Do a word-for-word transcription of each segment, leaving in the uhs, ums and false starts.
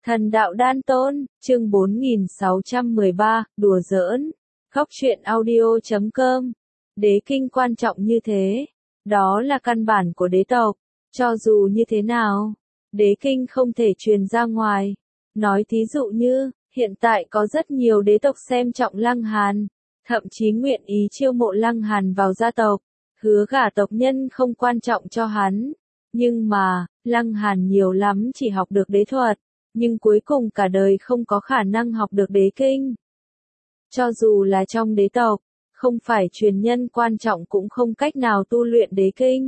Thần đạo đan tôn, chương bốn nghìn sáu trăm mười ba, đùa giỡn. Góc truyện audio chấm com. Đế kinh quan trọng như thế. Đó là căn bản của đế tộc. Cho dù như thế nào, đế kinh không thể truyền ra ngoài. Nói thí dụ như, hiện tại có rất nhiều đế tộc xem trọng Lăng Hàn. Thậm chí nguyện ý chiêu mộ Lăng Hàn vào gia tộc. Hứa gả tộc nhân không quan trọng cho hắn. Nhưng mà, Lăng Hàn nhiều lắm chỉ học được đế thuật. Nhưng cuối cùng cả đời không có khả năng học được đế kinh. Cho dù là trong đế tộc, không phải truyền nhân quan trọng cũng không cách nào tu luyện đế kinh.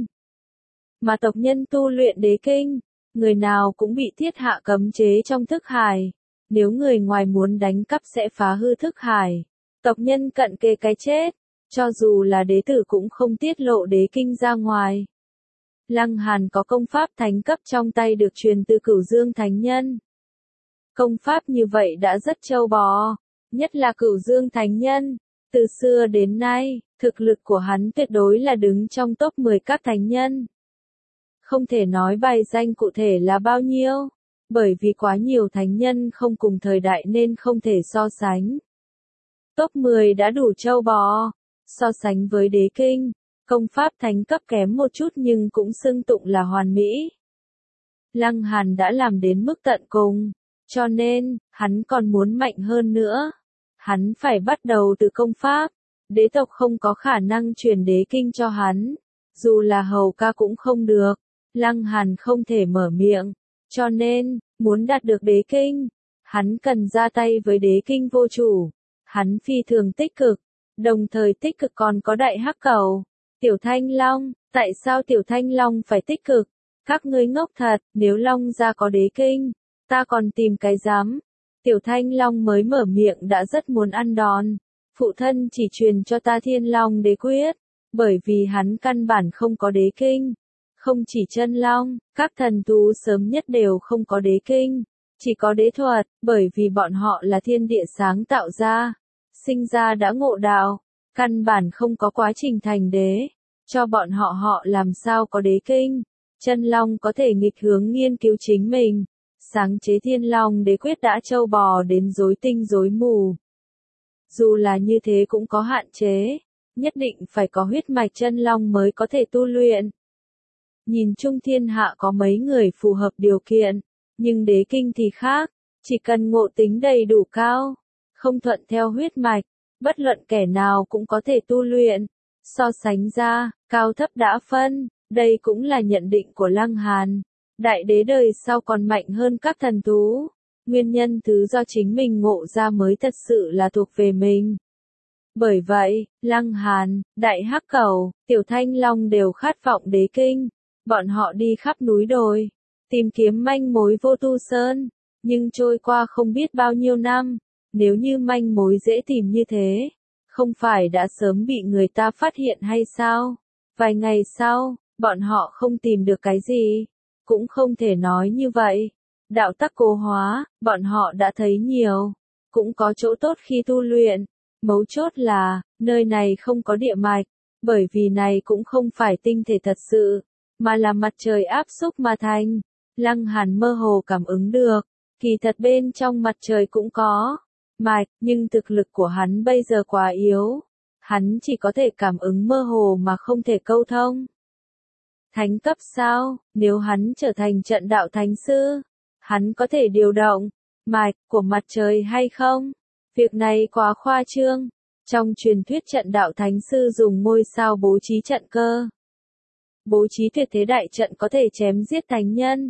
Mà tộc nhân tu luyện đế kinh, người nào cũng bị thiết hạ cấm chế trong thức hải. Nếu người ngoài muốn đánh cắp sẽ phá hư thức hải. Tộc nhân cận kề cái chết, cho dù là đế tử cũng không tiết lộ đế kinh ra ngoài. Lăng Hàn có công pháp thánh cấp trong tay được truyền từ Cửu Dương Thánh Nhân. Công pháp như vậy đã rất trâu bò, nhất là Cửu Dương Thánh Nhân. Từ xưa đến nay, thực lực của hắn tuyệt đối là đứng trong top mười các thánh nhân. Không thể nói bài danh cụ thể là bao nhiêu, bởi vì quá nhiều thánh nhân không cùng thời đại nên không thể so sánh. Top mười đã đủ trâu bò, so sánh với đế kinh, công pháp thánh cấp kém một chút nhưng cũng xưng tụng là hoàn mỹ. Lăng Hàn đã làm đến mức tận cùng. Cho nên, hắn còn muốn mạnh hơn nữa. Hắn phải bắt đầu từ công pháp. Đế tộc không có khả năng truyền đế kinh cho hắn. Dù là hầu ca cũng không được. Lăng Hàn không thể mở miệng. Cho nên, muốn đạt được đế kinh, hắn cần ra tay với đế kinh vô chủ. Hắn phi thường tích cực. Đồng thời tích cực còn có đại hắc cầu. Tiểu Thanh Long, tại sao Tiểu Thanh Long phải tích cực? Các ngươi ngốc thật, nếu Long gia có đế kinh, ta còn tìm cái dám. Tiểu Thanh Long mới mở miệng đã rất muốn ăn đòn. Phụ thân chỉ truyền cho ta Thiên Long đế quyết, bởi vì hắn căn bản không có đế kinh. Không chỉ chân long, các thần thú sớm nhất đều không có đế kinh, chỉ có đế thuật, bởi vì bọn họ là thiên địa sáng tạo ra, sinh ra đã ngộ đạo, căn bản không có quá trình thành đế. Cho bọn họ họ làm sao có đế kinh. Chân long có thể nghịch hướng nghiên cứu chính mình. Sáng chế Thiên Long đế quyết đã trâu bò đến rối tinh rối mù. Dù là như thế cũng có hạn chế, nhất định phải có huyết mạch chân long mới có thể tu luyện. Nhìn chung thiên hạ có mấy người phù hợp điều kiện, nhưng đế kinh thì khác, chỉ cần ngộ tính đầy đủ cao, không thuận theo huyết mạch, bất luận kẻ nào cũng có thể tu luyện. So sánh ra, cao thấp đã phân, đây cũng là nhận định của Lăng Hàn. Đại đế đời sau còn mạnh hơn các thần thú. Nguyên nhân thứ do chính mình ngộ ra mới thật sự là thuộc về mình. Bởi vậy, Lăng Hàn, Đại Hắc Cầu, Tiểu Thanh Long đều khát vọng đế kinh. Bọn họ đi khắp núi đồi, tìm kiếm manh mối vô tu sơn. Nhưng trôi qua không biết bao nhiêu năm, nếu như manh mối dễ tìm như thế, không phải đã sớm bị người ta phát hiện hay sao? Vài ngày sau, bọn họ không tìm được cái gì. Cũng không thể nói như vậy. Đạo tắc cố hóa, bọn họ đã thấy nhiều. Cũng có chỗ tốt khi tu luyện. Mấu chốt là, nơi này không có địa mạch. Bởi vì này cũng không phải tinh thể thật sự, mà là mặt trời áp xúc mà thành. Lăng Hàn mơ hồ cảm ứng được. Kỳ thật bên trong mặt trời cũng có mạch, nhưng thực lực của hắn bây giờ quá yếu. Hắn chỉ có thể cảm ứng mơ hồ mà không thể câu thông. Thánh cấp sao, nếu hắn trở thành trận đạo thánh sư, hắn có thể điều động mạch của mặt trời hay không? Việc này quá khoa trương. Trong truyền thuyết trận đạo thánh sư dùng ngôi sao bố trí trận cơ. Bố trí tuyệt thế đại trận có thể chém giết thánh nhân.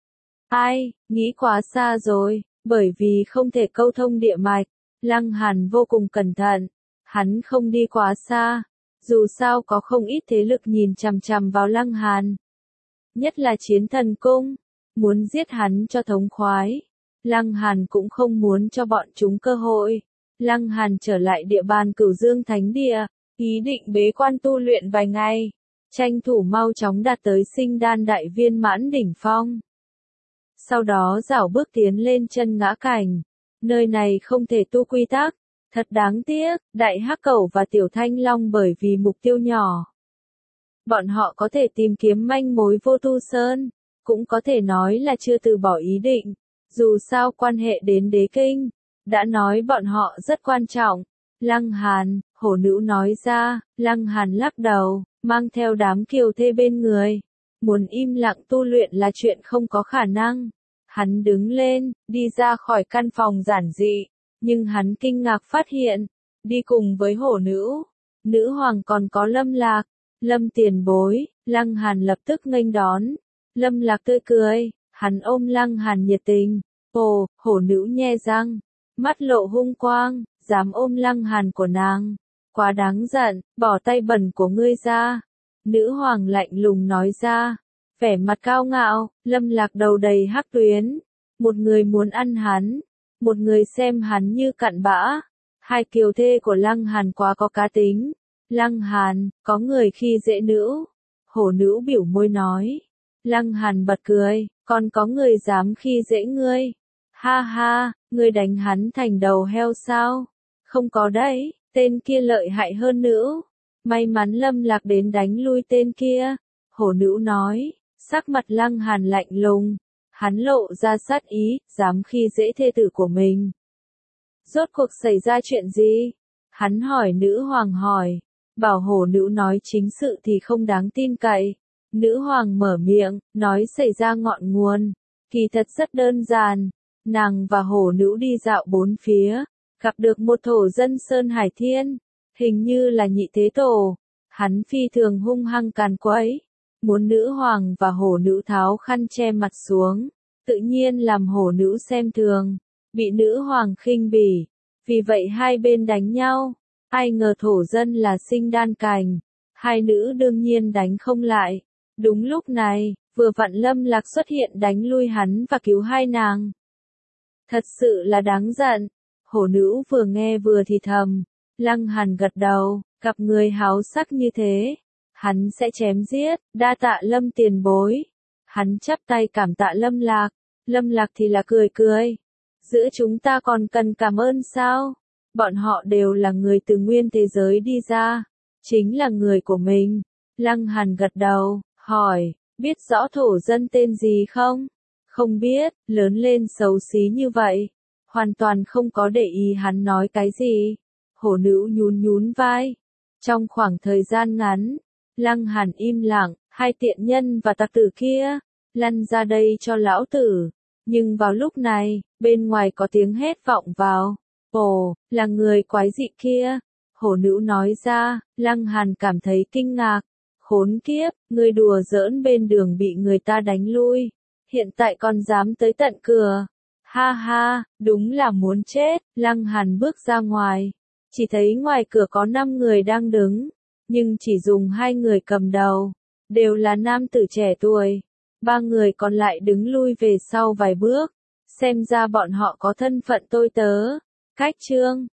Ai, nghĩ quá xa rồi, bởi vì không thể câu thông địa mạch. Lăng Hàn vô cùng cẩn thận, hắn không đi quá xa. Dù sao có không ít thế lực nhìn chằm chằm vào Lăng Hàn. Nhất là Chiến Thần Cung, muốn giết hắn cho thống khoái. Lăng Hàn cũng không muốn cho bọn chúng cơ hội. Lăng Hàn trở lại địa bàn Cửu Dương Thánh Địa, ý định bế quan tu luyện vài ngày, tranh thủ mau chóng đạt tới sinh đan đại viên mãn đỉnh phong. Sau đó rảo bước tiến lên chân ngã cảnh. Nơi này không thể tu quy tắc. Thật đáng tiếc, Đại Hắc Cầu và Tiểu Thanh Long bởi vì mục tiêu nhỏ. Bọn họ có thể tìm kiếm manh mối vô tu sơn, cũng có thể nói là chưa từ bỏ ý định. Dù sao quan hệ đến đế kinh, đã nói bọn họ rất quan trọng. Lăng Hàn, hổ nữ nói ra, Lăng Hàn lắc đầu, mang theo đám kiều thê bên người. Muốn im lặng tu luyện là chuyện không có khả năng. Hắn đứng lên, đi ra khỏi căn phòng giản dị, nhưng hắn kinh ngạc phát hiện, đi cùng với hổ nữ, nữ hoàng còn có Lâm Lạc. Lâm tiền bối, Lăng Hàn lập tức nghênh đón. Lâm Lạc tươi cười, hắn ôm Lăng Hàn nhiệt tình. Ồ, hổ nữ nhe răng, mắt lộ hung quang, dám ôm Lăng Hàn của nàng. Quá đáng giận, bỏ tay bẩn của ngươi ra. Nữ hoàng lạnh lùng nói ra, vẻ mặt cao ngạo. Lâm Lạc đầu đầy hắc tuyến. Một người muốn ăn hắn, một người xem hắn như cặn bã. Hai kiều thê của Lăng Hàn quá có cá tính. Lăng Hàn, có người khi dễ nữ. Hổ nữ biểu môi nói. Lăng Hàn bật cười, còn có người dám khi dễ ngươi. Ha ha, ngươi đánh hắn thành đầu heo sao? Không có đấy, tên kia lợi hại hơn nữ. May mắn Lâm Lạc đến đánh lui tên kia. Hổ nữ nói, sắc mặt Lăng Hàn lạnh lùng. Hắn lộ ra sát ý, dám khi dễ thê tử của mình. Rốt cuộc xảy ra chuyện gì? Hắn hỏi nữ hoàng hỏi. Bảo hổ nữ nói chính sự thì không đáng tin cậy. Nữ hoàng mở miệng, nói xảy ra ngọn nguồn. Kỳ thật rất đơn giản. Nàng và hổ nữ đi dạo bốn phía, gặp được một thổ dân Sơn Hải Thiên, hình như là nhị thế tổ. Hắn phi thường hung hăng càn quấy, muốn nữ hoàng và hổ nữ tháo khăn che mặt xuống, tự nhiên làm hổ nữ xem thường, bị nữ hoàng khinh bỉ. Vì vậy hai bên đánh nhau, ai ngờ thổ dân là sinh đan cành, hai nữ đương nhiên đánh không lại. Đúng lúc này, vừa vặn Lâm Lạc xuất hiện đánh lui hắn và cứu hai nàng. Thật sự là đáng giận. Hổ nữ vừa nghe vừa thì thầm. Lăng Hàn gật đầu, gặp người háo sắc như thế, hắn sẽ chém giết. Đa tạ Lâm tiền bối. Hắn chắp tay cảm tạ Lâm Lạc. Lâm Lạc thì là cười cười. Giữa chúng ta còn cần cảm ơn sao? Bọn họ đều là người từ nguyên thế giới đi ra, chính là người của mình. Lăng Hàn gật đầu, hỏi, biết rõ thổ dân tên gì không? Không biết, lớn lên xấu xí như vậy. Hoàn toàn không có để ý hắn nói cái gì. Hổ nữ nhún nhún vai. Trong khoảng thời gian ngắn, Lăng Hàn im lặng, hai tiện nhân và tặc tử kia, lăn ra đây cho lão tử. Nhưng vào lúc này, bên ngoài có tiếng hét vọng vào. Ồ, là người quái dị kia. Hổ nữ nói ra, Lăng Hàn cảm thấy kinh ngạc. Khốn kiếp, người đùa giỡn bên đường bị người ta đánh lui. Hiện tại còn dám tới tận cửa. Ha ha, đúng là muốn chết. Lăng Hàn bước ra ngoài. Chỉ thấy ngoài cửa có năm người đang đứng. Nhưng chỉ dùng hai người cầm đầu. Đều là nam tử trẻ tuổi. Ba người còn lại đứng lui về sau vài bước. Xem ra bọn họ có thân phận tôi tớ. Cách chương